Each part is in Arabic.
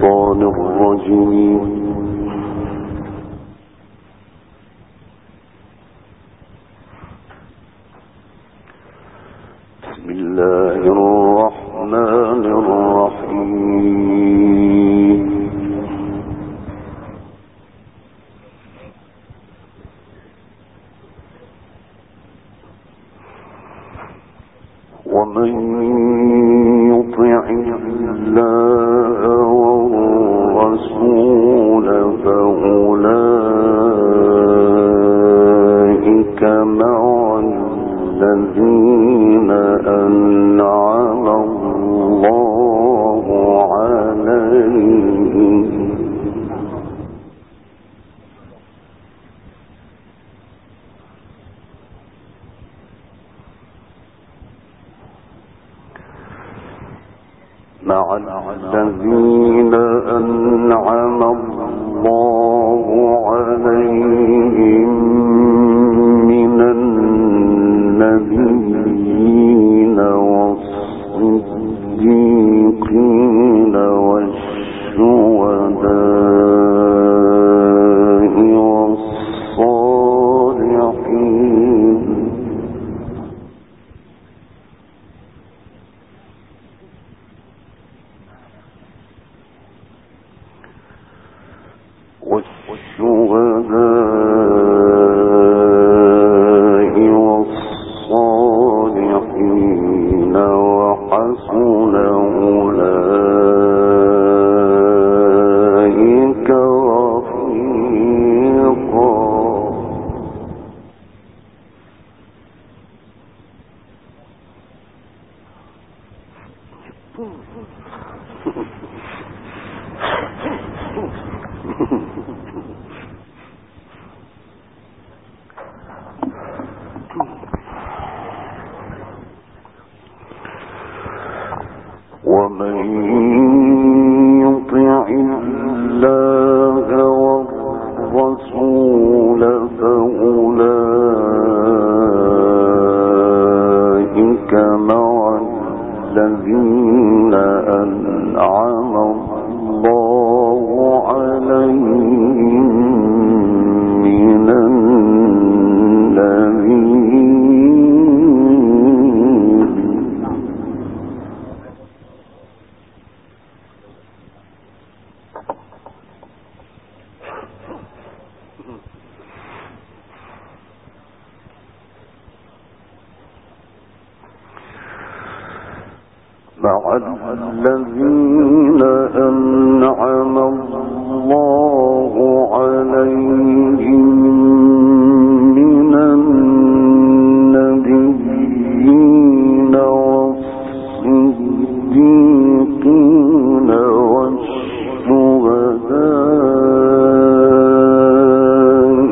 الشيطان الرجيم. بسم الله الرحمن الرحيم. ومن يطع الله والرسول فأولئك مع الذين أنعم الله عليهم من النبيين والصديقين والشهداء والصالحين وحسن أولئك رفيقا. ومن يطع الله والرسول فأولئك مع الذين أنعم الله عليهم من الذين أنعم الله عليهم من النبيين والصديقين والشهداء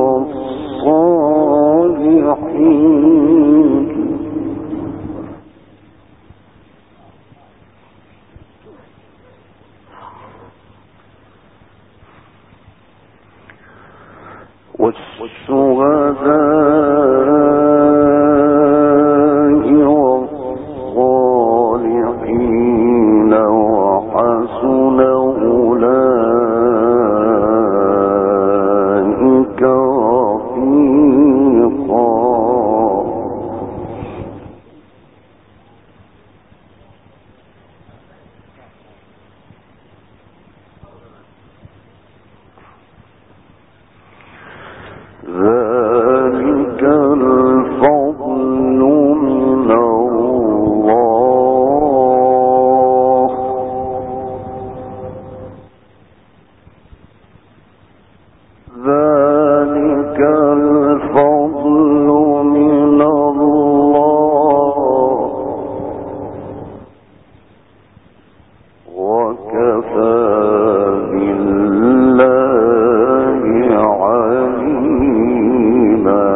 والصالحين والصالحين وحسن أولئك رفيقا. ذلك الفضل من الله ذلك الفضل من الله وكفى بالله عليما.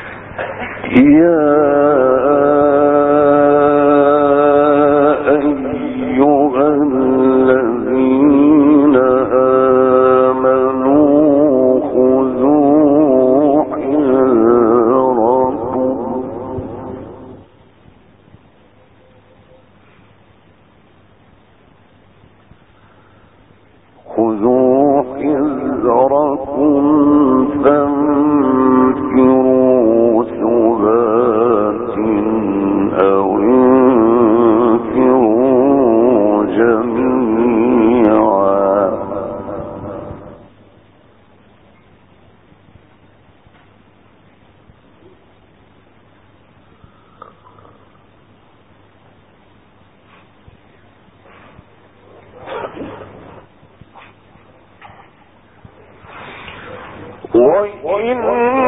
يا خذوا حذركم فانفروا ثبات أو انفروا جميعا. وإن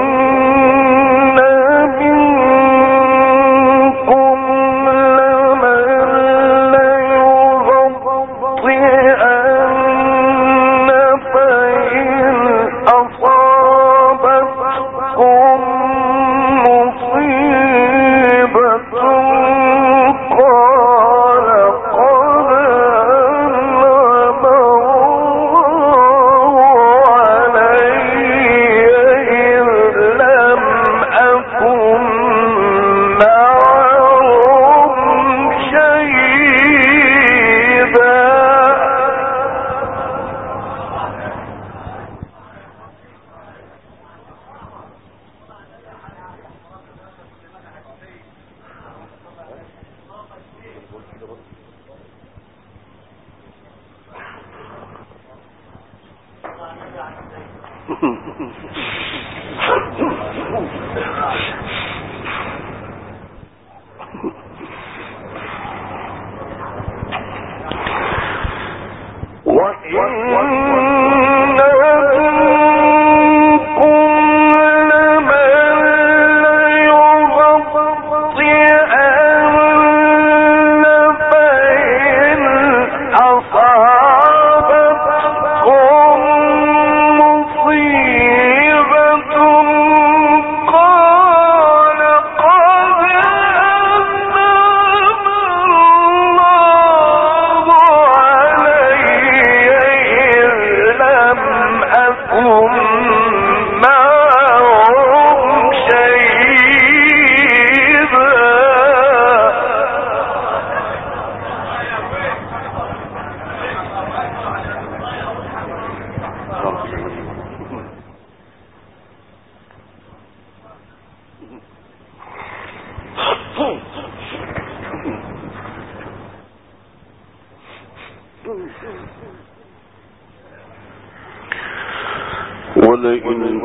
ولئن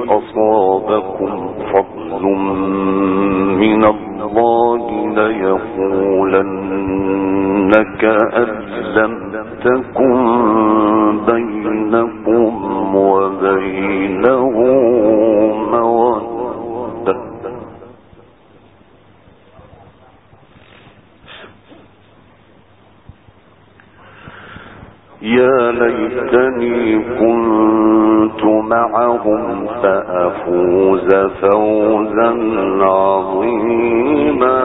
أصابكم فضل من الله ليقولن كأن لم تكن بينكم وبينه مودة يا ليتني كنت معهم فأفوز فوزا عظيما.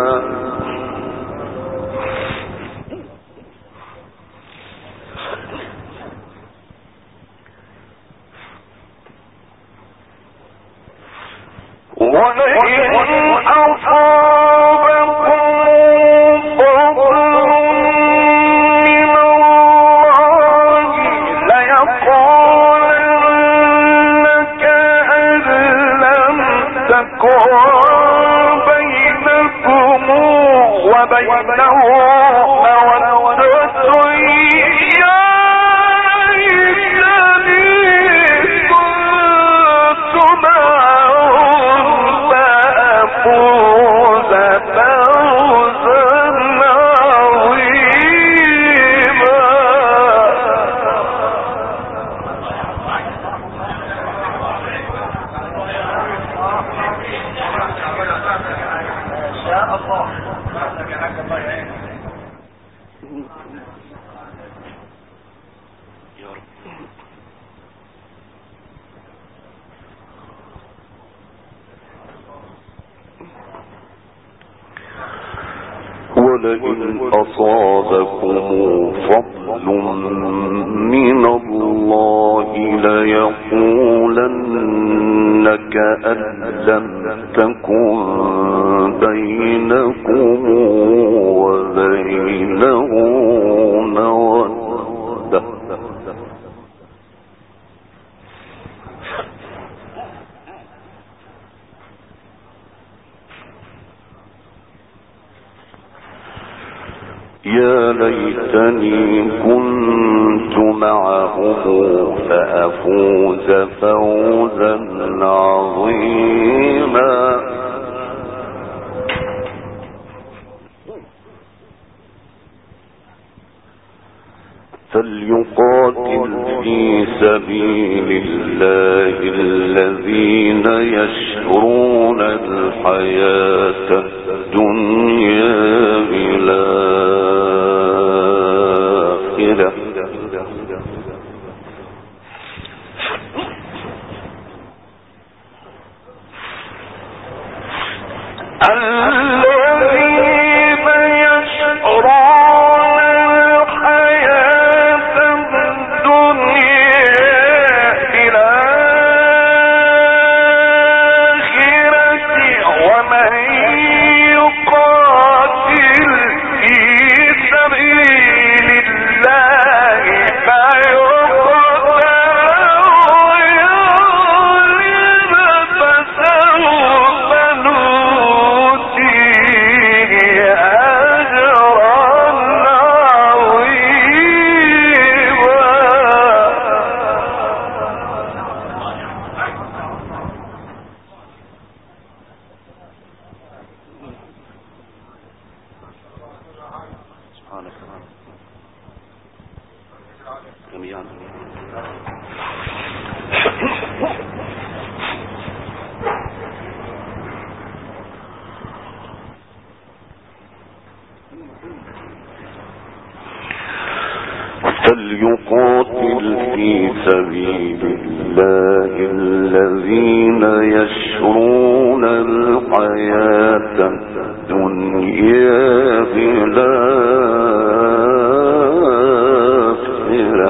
ولئن أصابكم فضل من الله ليقولن كأن لم تكن بينكم وبينه مودة يا ليتني كنت معهم فأفوز فوزا عظيما فليقاتل في سبيل الله الذين يشرون الحياة الدنيا بالآخرة فليقاتل في سبيل الله الذين يشرون الحياة الدنيا بالآخرة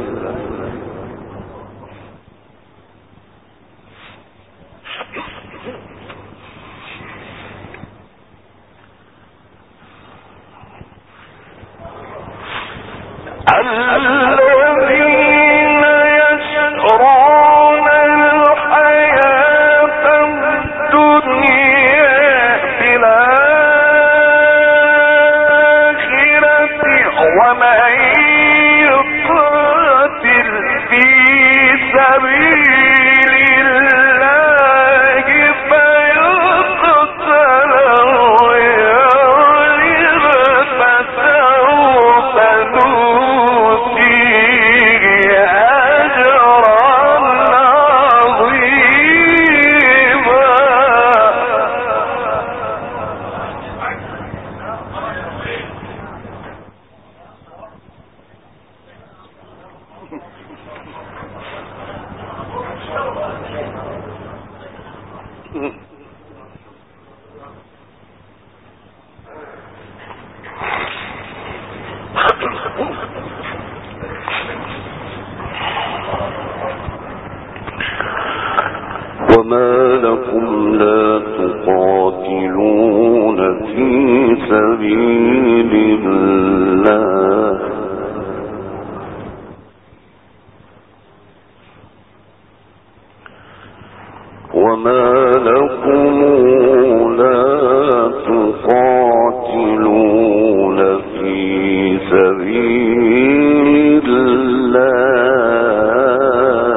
وما لكم لا تقاتلون في سبيل الله وما لكم لا تقاتلون في سبيل الله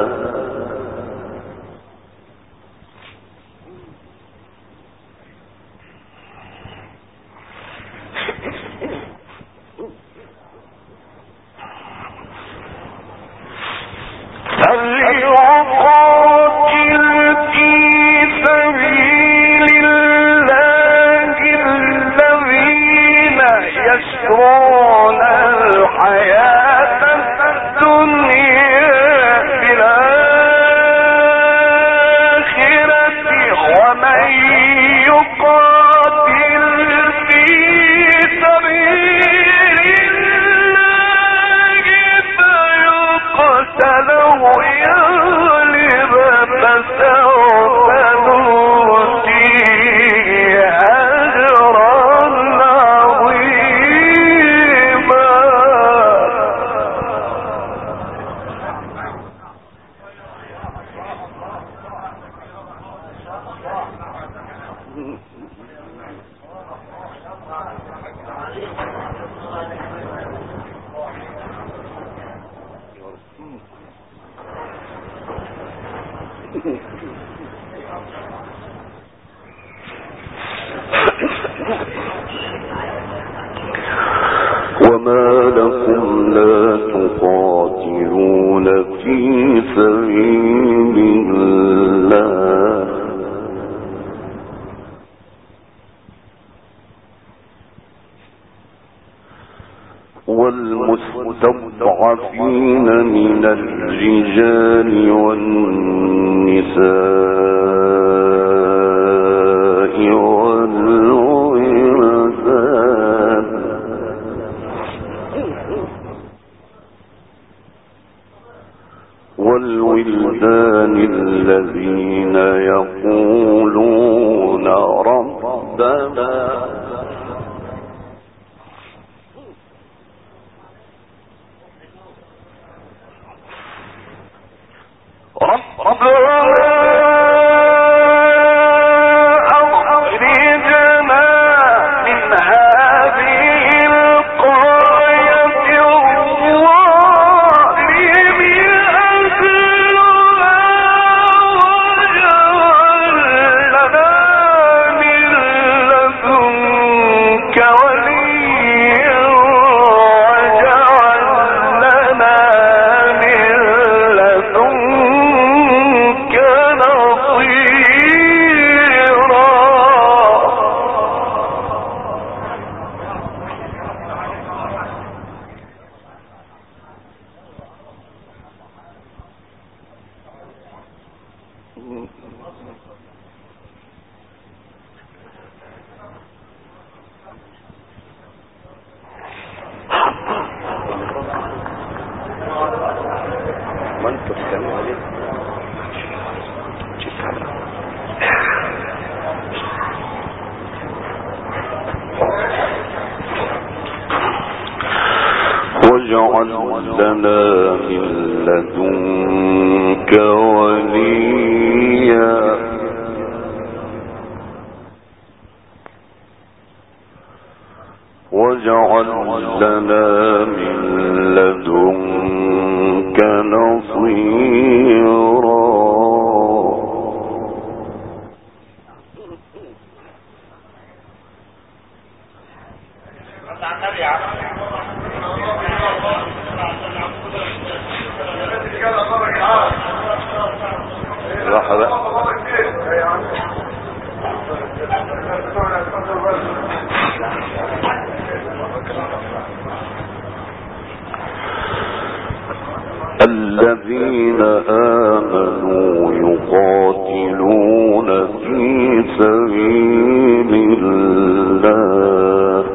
وما لكم لا تقاتلون في سبيل الله والمستضعفين من الرجال والنساء والولدان الذين يقولون ربنا واجعل لنا من لدنك وليا واجعل لنا من لدنك نصيرا الذين آمنوا يقاتلون في سبيل الله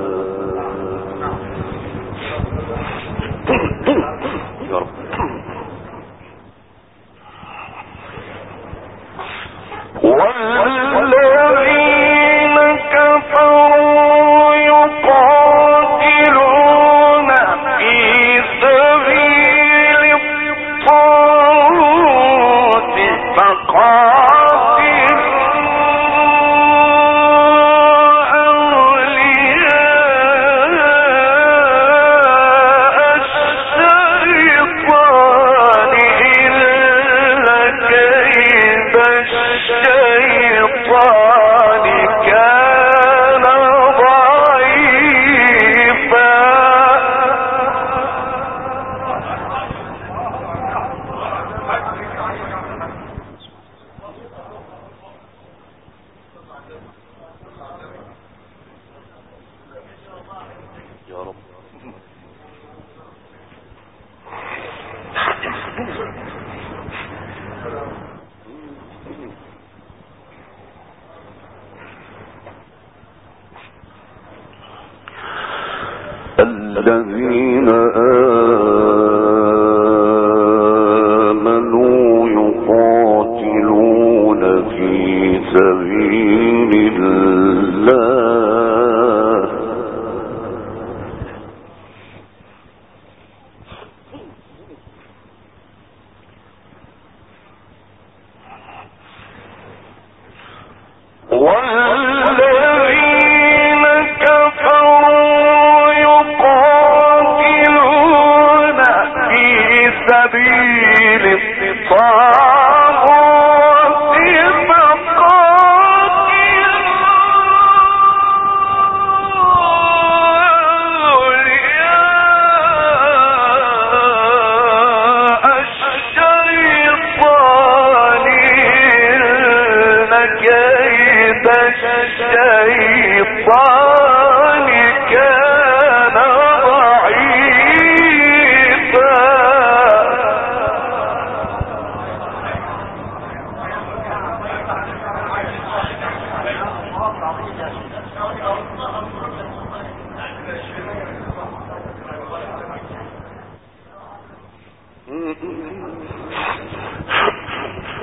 والذين كفروا يقاتلون في سبيل الطاغوت الذين آمنوا يقاتلون في سبيل الله والذين كفروا يقاتلون في سبيل الطاغوت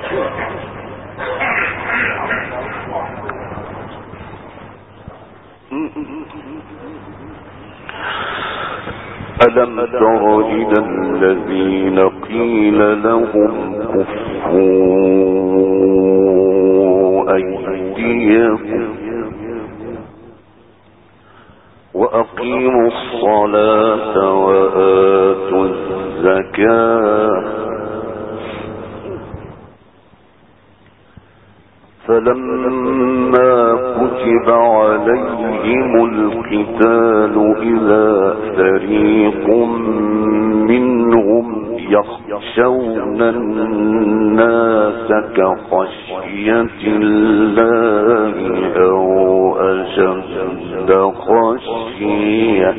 ألم تر إلى الذين قيل لهم كفوا أيديكم وأقيموا الصلاة وآتوا الزكاة فلما كتب عليهم القتال إذا فريق منهم يخشون الناس كخشية الله أو أشد خشية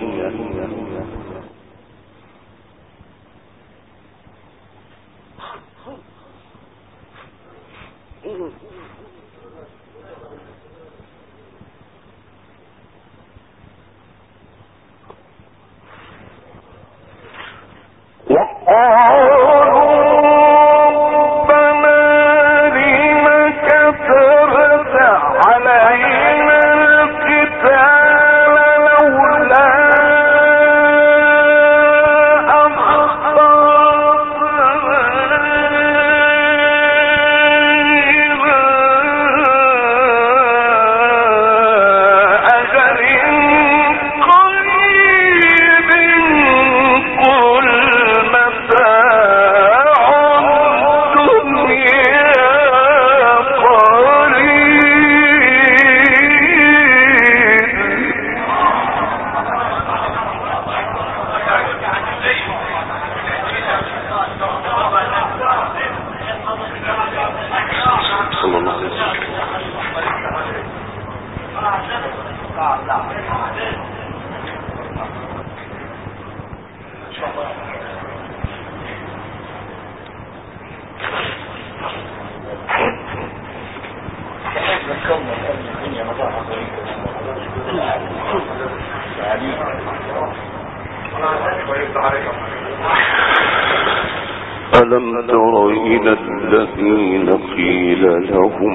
ألم تر إلى الذين قيل لهم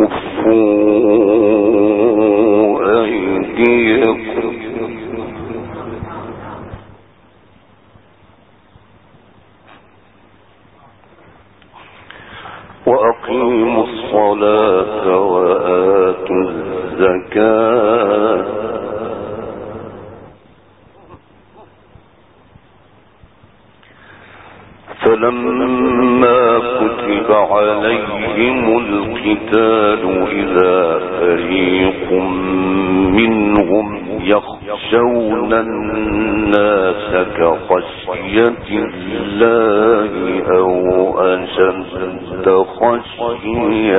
كفوا أيديكم وأقيموا الصلاة وآتوا الزكاة فلما كتب عليهم القتال إذا فريق منهم يخشون الناس كخشية الله أو أشد خشية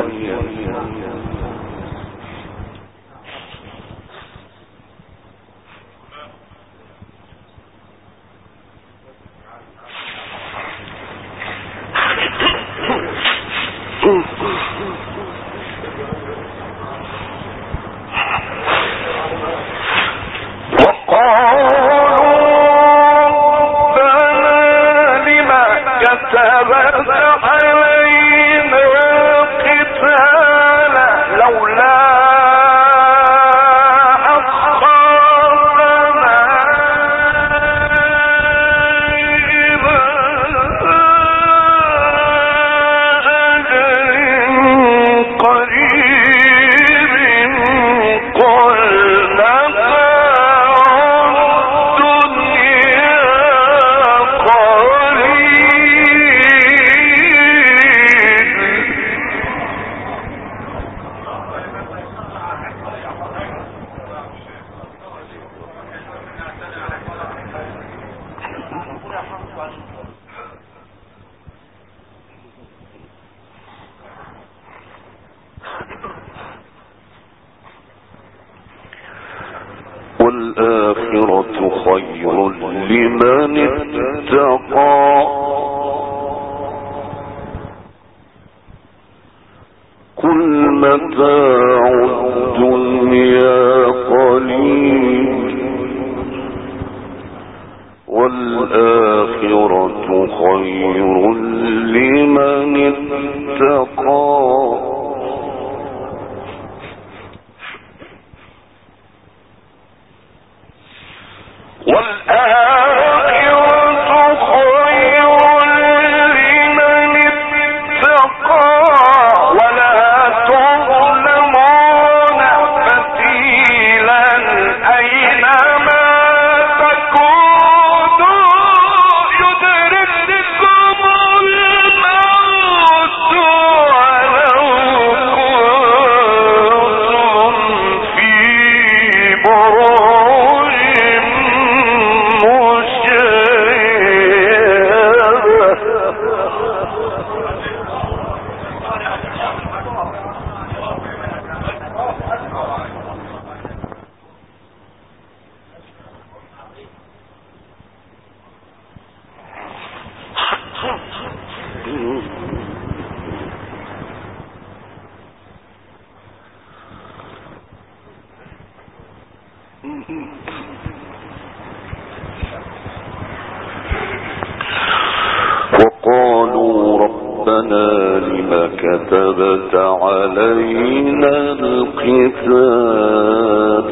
والآخرة خير لمن اتقى قل متاع الدنيا قليل والآخرة خير لمن اتقى وقالوا ربنا لم كتبت علينا القتال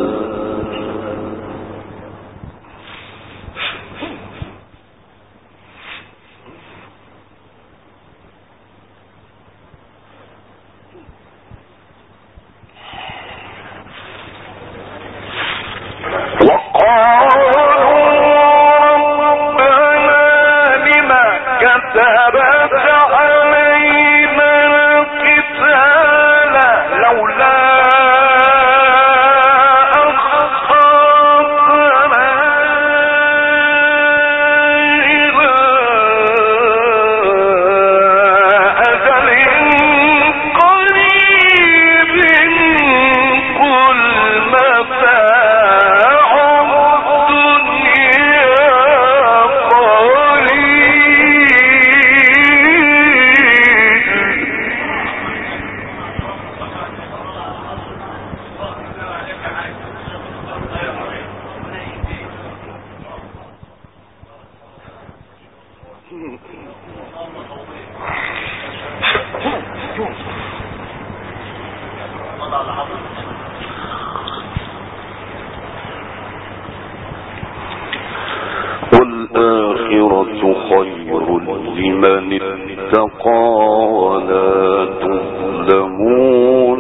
والآخرة خير لمن اتقى ولا تظلمون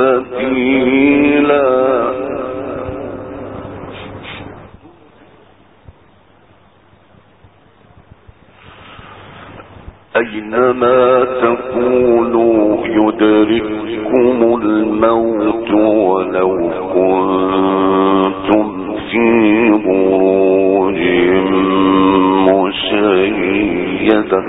فتيلا أينما تكونوا يدرككم الموت ولو كنتم في بروج مشيدة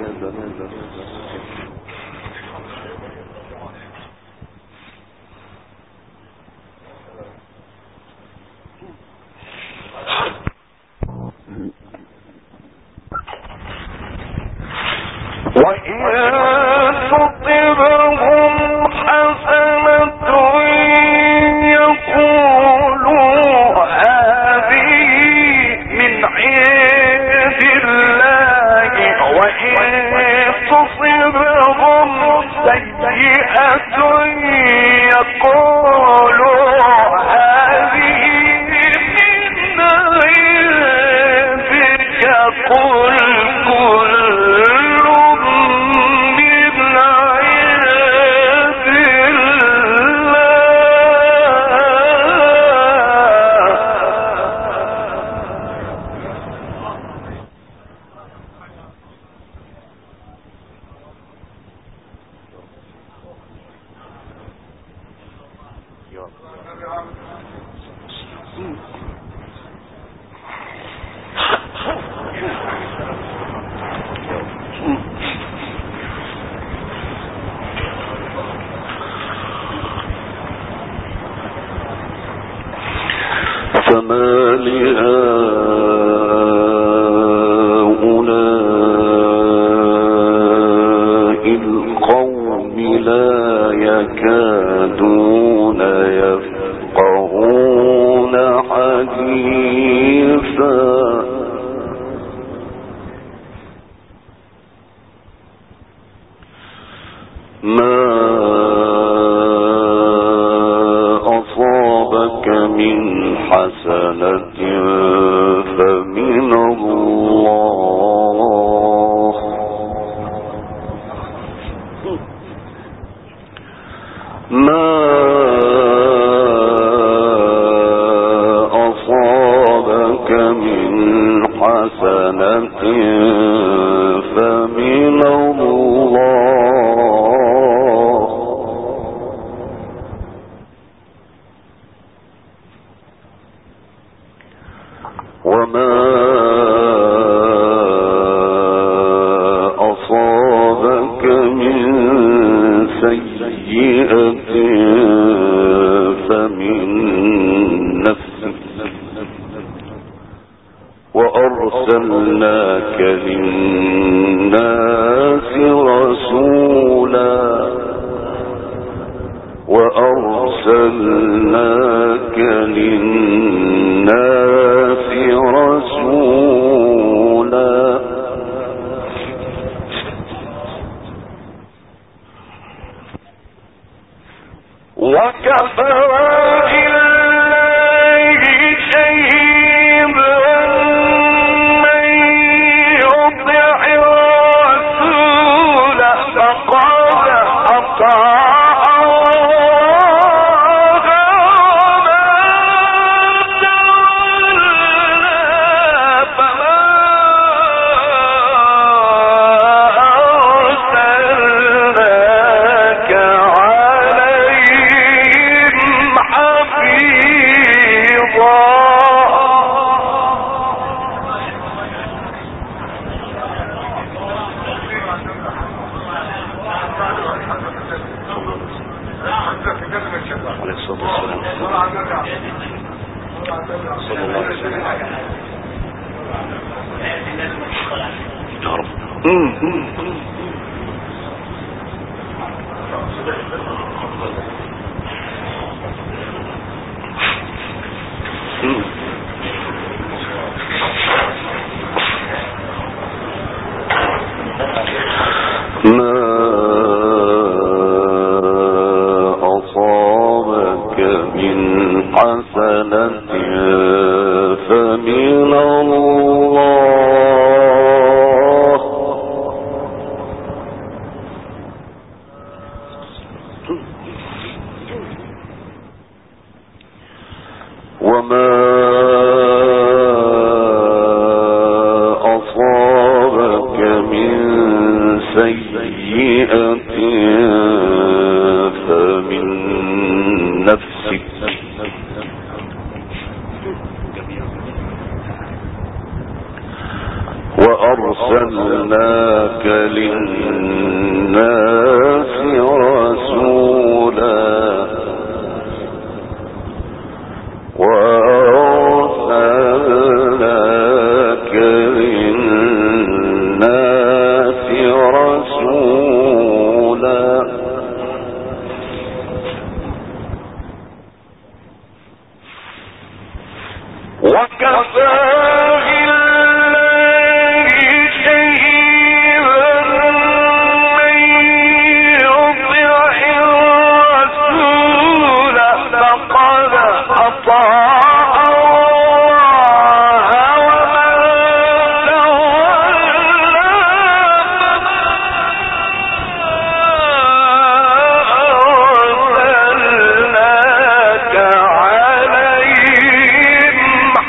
فما لهؤلاء القوم لا يكادون يفقهون حديثا ما أصابك من حسنة فمن الله ما أصابك من حسنة فمن الله وما أصابك من سيئة فمن نفسك وأرسلناك للناس رسولا وأرسلناك للناس رسولا وكفى بالله شهيدا من يطع الرسول فقد أطاع الله ومن تولى فما أرسلناك عليهم حفيظا عليه الصلاة والسلام صلى الله عليه وسلم يا رب ما أصابك من حسنة فمن الله وما أصابك من سيئة فمن نفسك وأرسلناك للناس رسولا وأرسلناك للناس رسولا وكفى بالله شهيدا من يطع الرسول فقد أطاع الله ومن تولى أرسلناك عليهم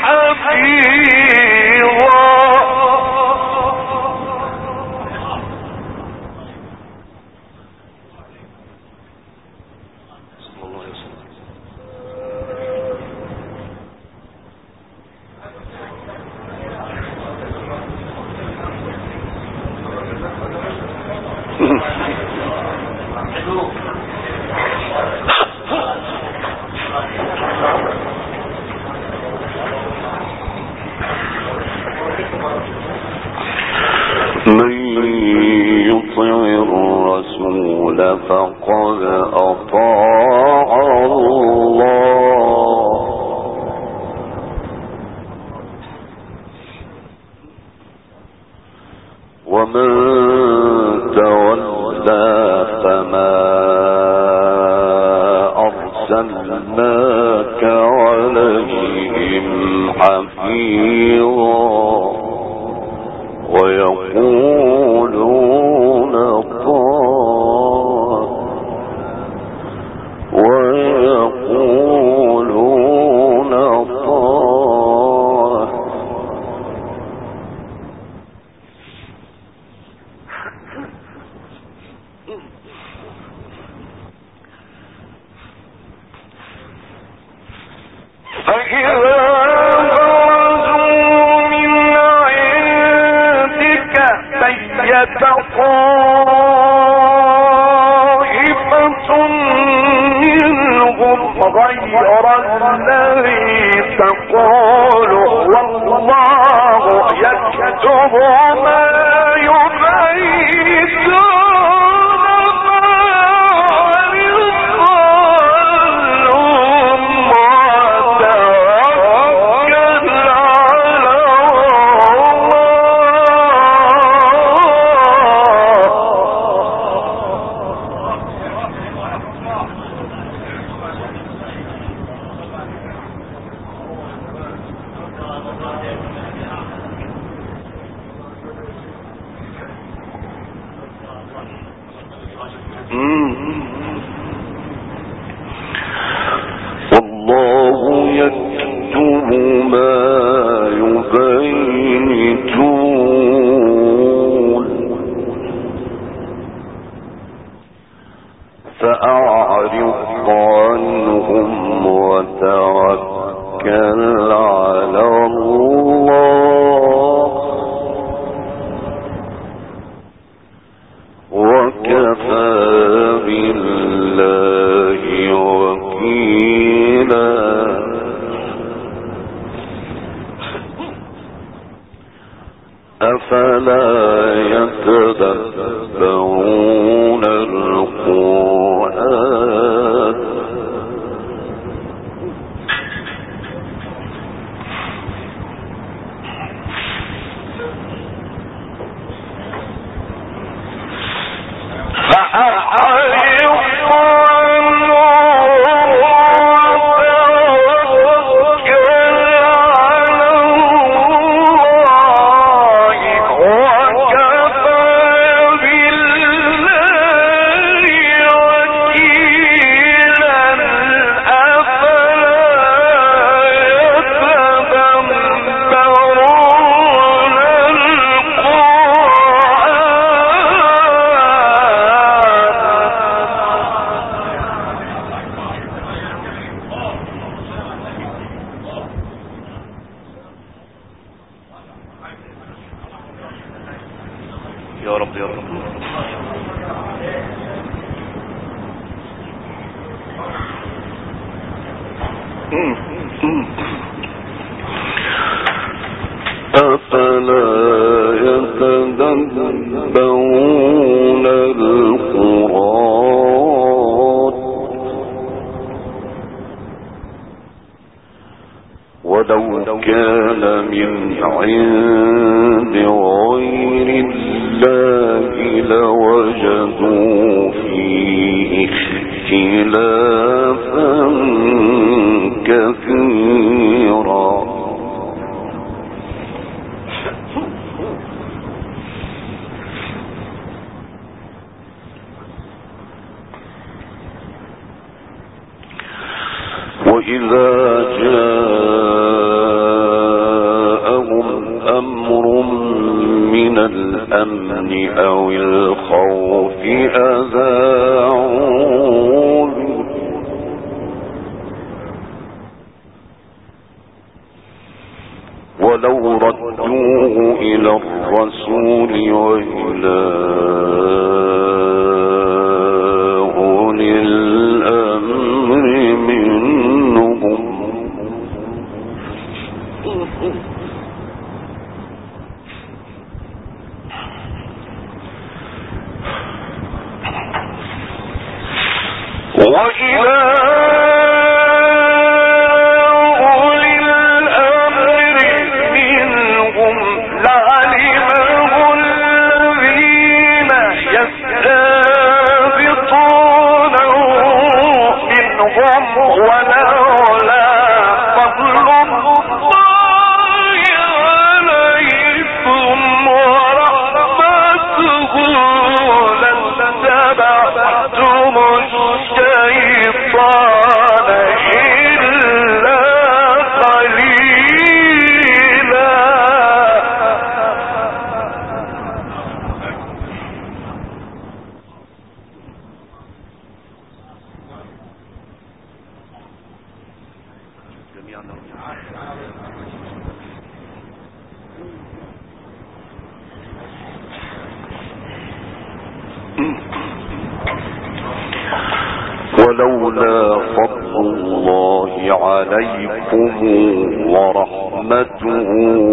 حفيظا صلى الله عليه وسلم من يطع الرسول فقد أطاع الله ومن تولى فما أرسلناك عليهم حفيظا ويقولون غير الذي تقول والله يكتب ما يبيتون والله يكتب ما يبيتون فأعرض عنهم وتوكل على الله وكفى بالله وكيلا أفلا يتدبرون القرآن يا رب يا رب. أفلا يتدبرون القرآن ولو كان من عند غير الله لوجدوا فيه اختلافا كثيرا وإذا جاءهم أمر من الأمن أو الخوف أذاعوا به ولو ردوه إلى الرسول وإلى أولي الأمر منهم ولولا فضل الله عليكم ورحمته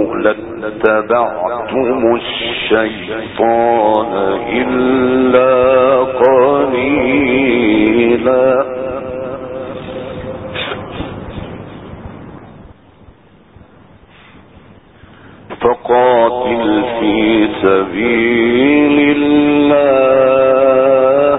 لاتبعتم الشيطان إلا قليلا فقاتل في سبيل الله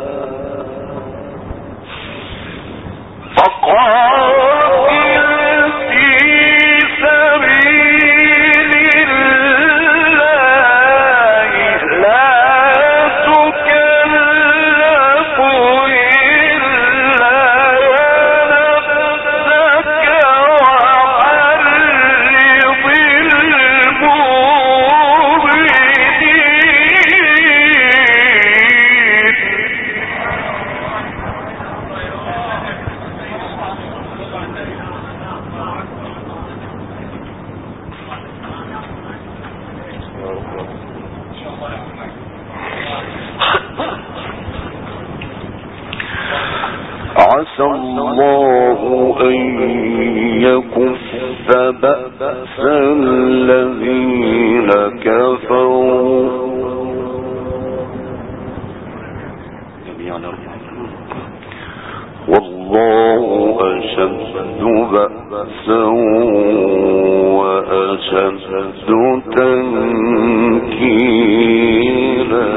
عسى الله أن يكف بأس الذين كفروا والله أشد بأسا وأشد تنكيلا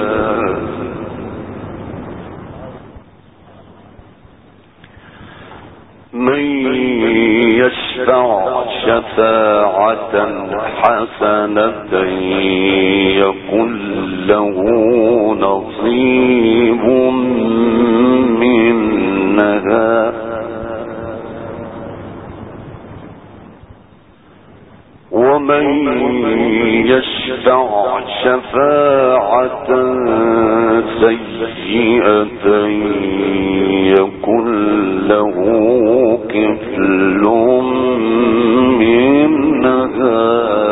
من يشفع شفاعة حسنة يكن له نصيب منها ومن يشفع شفاعة سيئة يكن له كفل منها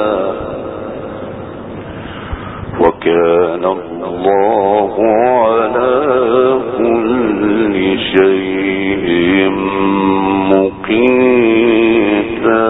وكان الله على كل شيء مقيتا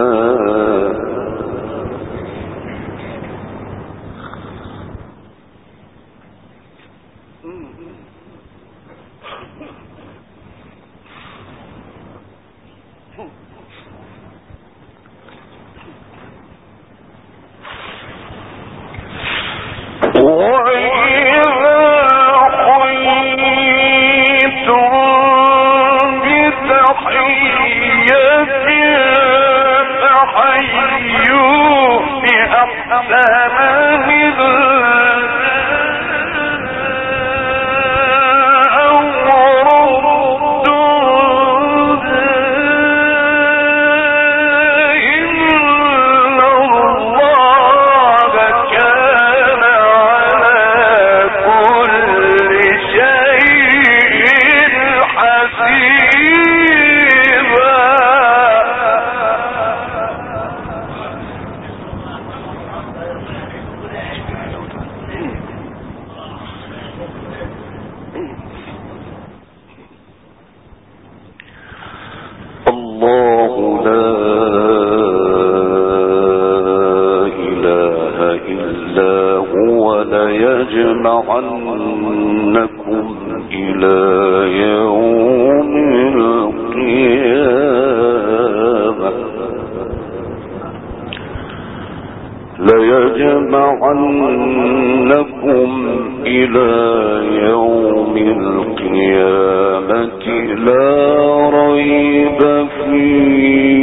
ليجمعنكم إلى يوم القيامة ليجمعنكم إلى يوم القيامة لا ريب فيه